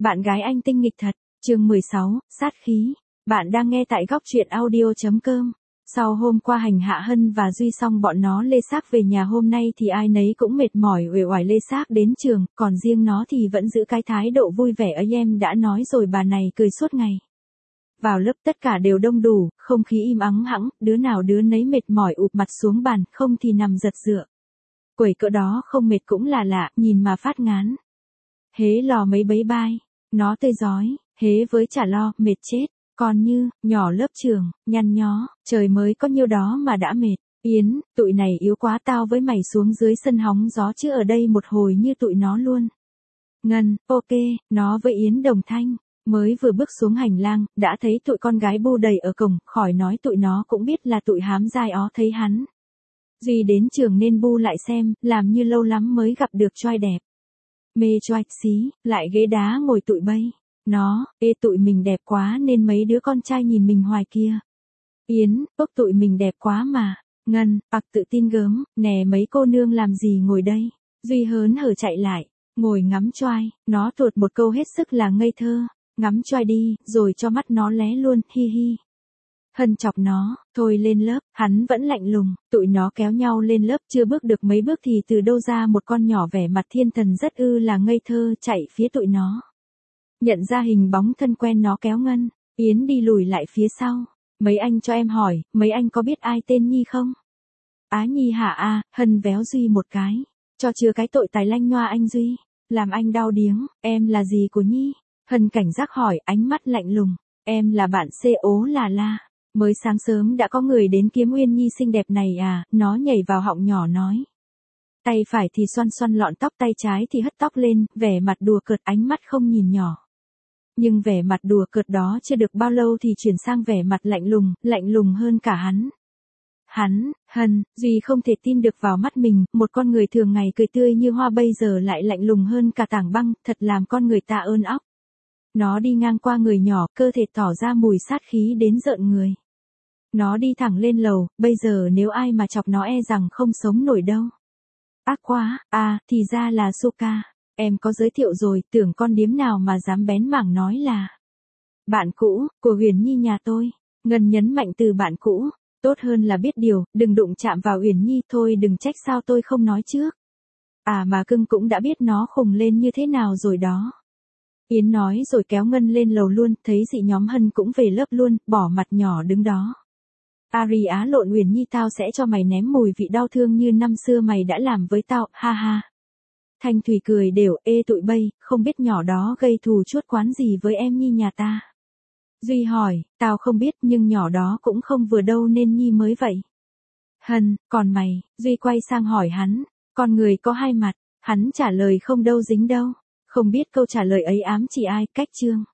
Bạn gái anh tinh nghịch thật. Chương 16, sát khí. Bạn đang nghe tại góc truyện audio.com. Sau hôm qua hành hạ Hân và Duy xong bọn nó lê xác về nhà, hôm nay thì ai nấy cũng mệt mỏi uể oải lê xác đến trường, còn riêng nó thì vẫn giữ cái thái độ vui vẻ ấy, em đã nói rồi, bà này cười suốt ngày. Vào lớp tất cả đều đông đủ, không khí im ắng hẵng, đứa nào đứa nấy mệt mỏi ụp mặt xuống bàn, không thì nằm giật dựa. Quẩy cỡ đó không mệt cũng là lạ, nhìn mà phát ngán. Hế lò mấy bấy bai, nó tươi rói, hế với chả lo, mệt chết. Còn Như, nhỏ lớp trường, nhăn nhó, trời mới có nhiêu đó mà đã mệt. Yến, tụi này yếu quá, tao với mày xuống dưới sân hóng gió chứ ở đây một hồi như tụi nó luôn. Ngân, ok, nó với Yến đồng thanh. Mới vừa bước xuống hành lang, đã thấy tụi con gái bu đầy ở cổng, khỏi nói tụi nó cũng biết là tụi hám dai ó thấy hắn. Duy đến trường nên bu lại xem, làm như lâu lắm mới gặp được trai đẹp. Mê choạch xí, lại ghế đá ngồi tụi bay. Nó, tụi mình đẹp quá nên mấy đứa con trai nhìn mình hoài kia. Yến, tụi mình đẹp quá mà. Ngân, tự tin gớm, nè mấy cô nương làm gì ngồi đây. Duy hớn hở chạy lại, ngồi ngắm choai, nó tuột một câu hết sức là ngây thơ. Ngắm choai đi, rồi cho mắt nó lé luôn, hi hi. Hân chọc nó, thôi lên lớp, hắn vẫn lạnh lùng, tụi nó kéo nhau lên lớp, chưa bước được mấy bước thì từ đâu ra một con nhỏ vẻ mặt thiên thần rất là ngây thơ chạy phía tụi nó. Nhận ra hình bóng thân quen nó kéo Ngân, Yến đi lùi lại phía sau. Mấy anh cho em hỏi, mấy anh có biết ai tên Nhi không? Á Nhi hả a? Hân véo Duy một cái, cho chừa cái tội tài lanh ngoa anh Duy, làm anh đau điếng. Em là gì của Nhi? Hân cảnh giác hỏi, ánh mắt lạnh lùng. Em là bạn C.O. là la. Mới sáng sớm đã có người đến kiếm Uyên Nhi xinh đẹp này à? Nó nhảy vào họng nhỏ nói. Tay phải thì xoăn xoăn lọn tóc, tay trái thì hất tóc lên, vẻ mặt đùa cợt, ánh mắt không nhìn nhỏ. Nhưng vẻ mặt đùa cợt đó chưa được bao lâu thì chuyển sang vẻ mặt lạnh lùng hơn cả hắn. Hân, Duy không thể tin được vào mắt mình, một con người thường ngày cười tươi như hoa bây giờ lại lạnh lùng hơn cả tảng băng, thật làm con người ta ơn óc. Nó đi ngang qua người nhỏ, cơ thể tỏ ra mùi sát khí đến rợn người. Nó đi thẳng lên lầu, bây giờ nếu ai mà chọc nó rằng không sống nổi đâu. Ác quá, thì ra là Suka. Em có giới thiệu rồi, tưởng con điếm nào mà dám bén mảng nói là bạn cũ của Uyển Nhi nhà tôi. Ngân nhấn mạnh từ bạn cũ, tốt hơn là biết điều, đừng đụng chạm vào Uyển Nhi, thôi đừng trách sao tôi không nói trước. Mà cưng cũng đã biết nó khùng lên như thế nào rồi đó. Yến nói rồi kéo Ngân lên lầu luôn, thấy dị nhóm Hân cũng về lớp luôn, bỏ mặt nhỏ đứng đó. Á lộn Uyển Nhi, tao sẽ cho mày ném mùi vị đau thương như năm xưa mày đã làm với tao, ha ha. Thanh Thủy cười đều, tụi bay, không biết nhỏ đó gây thù chuốc oán gì với em Nhi nhà ta. Duy hỏi, tao không biết nhưng nhỏ đó cũng không vừa đâu nên Nhi mới vậy. Hân, còn mày? Duy quay sang hỏi hắn, con người có hai mặt, hắn trả lời không đâu dính đâu. Không biết câu trả lời ấy ám chỉ ai, cách chương.